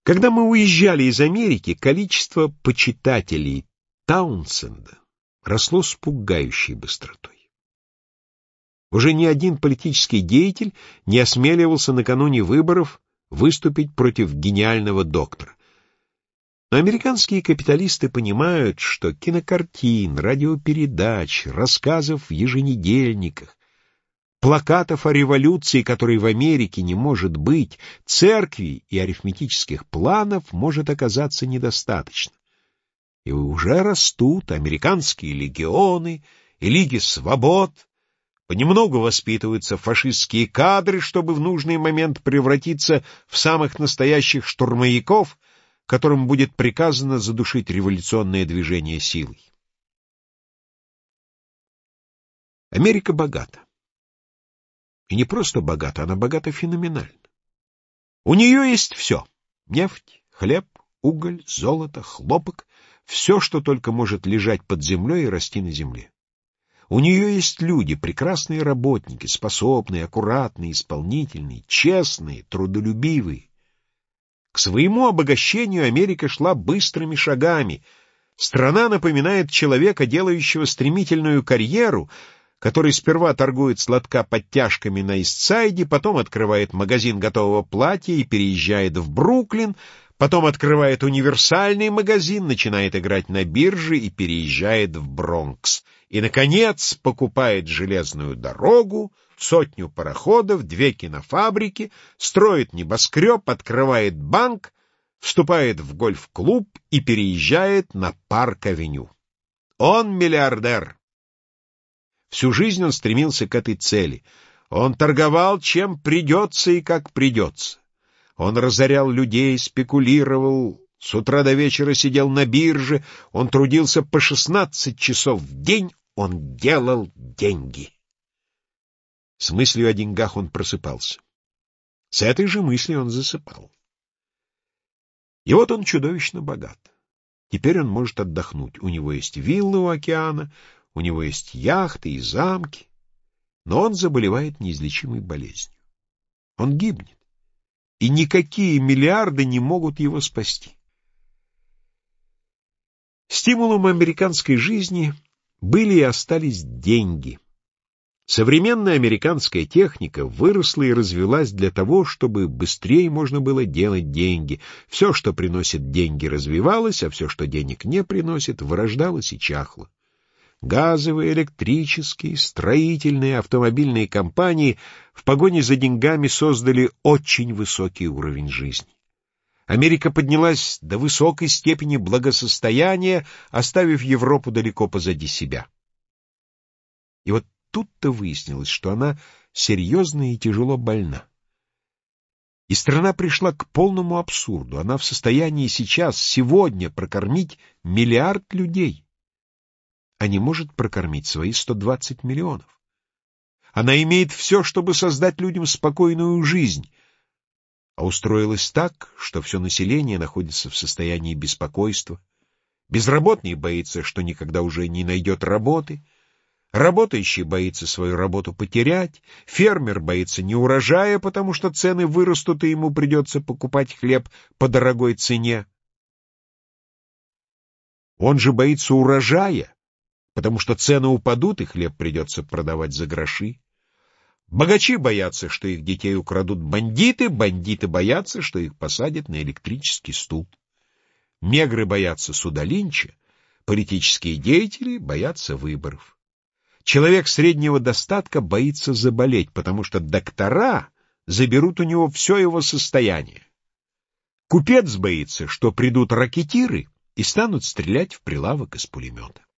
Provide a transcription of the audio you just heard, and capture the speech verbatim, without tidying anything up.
Когда мы уезжали из Америки, количество почитателей Таунсенда росло с пугающей быстротой. Уже ни один политический деятель не осмеливался накануне выборов выступить против гениального доктора. Но американские капиталисты понимают, что кинокартин, радиопередач, рассказов в еженедельниках, плакатов о революции, которой в Америке не может быть, церкви и арифметических планов может оказаться недостаточно. И уже растут американские легионы и лиги свобод, понемногу воспитываются фашистские кадры, чтобы в нужный момент превратиться в самых настоящих штурмовиков, которым будет приказано задушить революционное движение силой. Америка богата. И не просто богата, она богата феноменально. У нее есть все — нефть, хлеб, уголь, золото, хлопок, все, что только может лежать под землей и расти на земле. У нее есть люди, прекрасные работники, способные, аккуратные, исполнительные, честные, трудолюбивые. К своему обогащению Америка шла быстрыми шагами. Страна напоминает человека, делающего стремительную карьеру, который сперва торгует сладкоподтяжками на Истсайде, потом открывает магазин готового платья и переезжает в Бруклин, потом открывает универсальный магазин, начинает играть на бирже и переезжает в Бронкс. И, наконец, покупает железную дорогу, сотню пароходов, две кинофабрики, строит небоскреб, открывает банк, вступает в гольф-клуб и переезжает на Парк-авеню. Он миллиардер. Всю жизнь он стремился к этой цели. Он торговал, чем придется и как придется. Он разорял людей, спекулировал, с утра до вечера сидел на бирже, он трудился по шестнадцать часов в день, он делал деньги. С мыслью о деньгах он просыпался. С этой же мыслью он засыпал. И вот он чудовищно богат. Теперь он может отдохнуть. У него есть виллы у океана, у него есть яхты и замки, но он заболевает неизлечимой болезнью. Он гибнет, и никакие миллиарды не могут его спасти. Стимулом американской жизни были и остались деньги. Современная американская техника выросла и развилась для того, чтобы быстрее можно было делать деньги. Все, что приносит деньги, развивалось, а все, что денег не приносит, вырождалось и чахло. Газовые, электрические, строительные, автомобильные компании в погоне за деньгами создали очень высокий уровень жизни. Америка поднялась до высокой степени благосостояния, оставив Европу далеко позади себя. И вот тут-то выяснилось, что она серьезно и тяжело больна. И страна пришла к полному абсурду. Она в состоянии сейчас, сегодня прокормить миллиард людей, а не может прокормить свои сто двадцать миллионов. Она имеет все, чтобы создать людям спокойную жизнь, а устроилась так, что все население находится в состоянии беспокойства. Безработный боится, что никогда уже не найдет работы, работающий боится свою работу потерять, фермер боится неурожая, потому что цены вырастут, и ему придется покупать хлеб по дорогой цене. Он же боится урожая, потому что цены упадут, и хлеб придется продавать за гроши. Богачи боятся, что их детей украдут бандиты, бандиты боятся, что их посадят на электрический стул. Негры боятся суда Линча, политические деятели боятся выборов. Человек среднего достатка боится заболеть, потому что доктора заберут у него все его состояние. Купец боится, что придут ракетиры и станут стрелять в прилавок из пулемета.